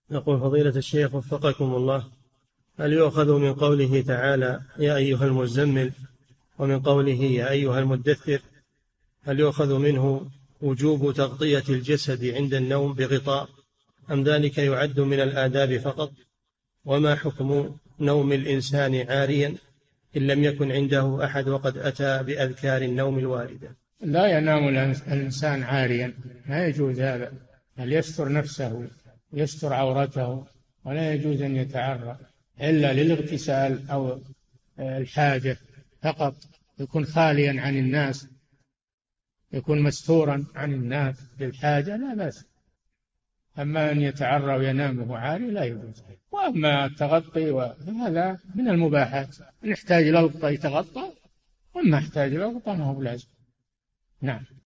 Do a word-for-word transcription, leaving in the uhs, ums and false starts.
يقول فضيلة الشيخ وفقكم الله: هل يؤخذ من قوله تعالى يا أيها المزمل ومن قوله يا أيها المدثر، هل يؤخذ منه وجوب تغطية الجسد عند النوم بغطاء، أم ذلك يعد من الآداب فقط؟ وما حكم نوم الإنسان عاريا إن لم يكن عنده أحد وقد أتى بأذكار النوم الواردة؟ لا ينام الإنسان عاريا، لا يجوز هذا، بل يستر نفسه، يستر عورته، ولا يجوز أن يتعرى إلا للاغتسال أو الحاجة فقط، يكون خاليا عن الناس، يكون مستورا عن الناس للحاجة لا بأس. أما أن يتعرى وينام وهو عاري لا يجوز. وأما التغطي وهذا من المباحات، نحتاج إلى الغطاء يتغطى، وما يحتاج إلى الغطاء ما هو لازم. نعم.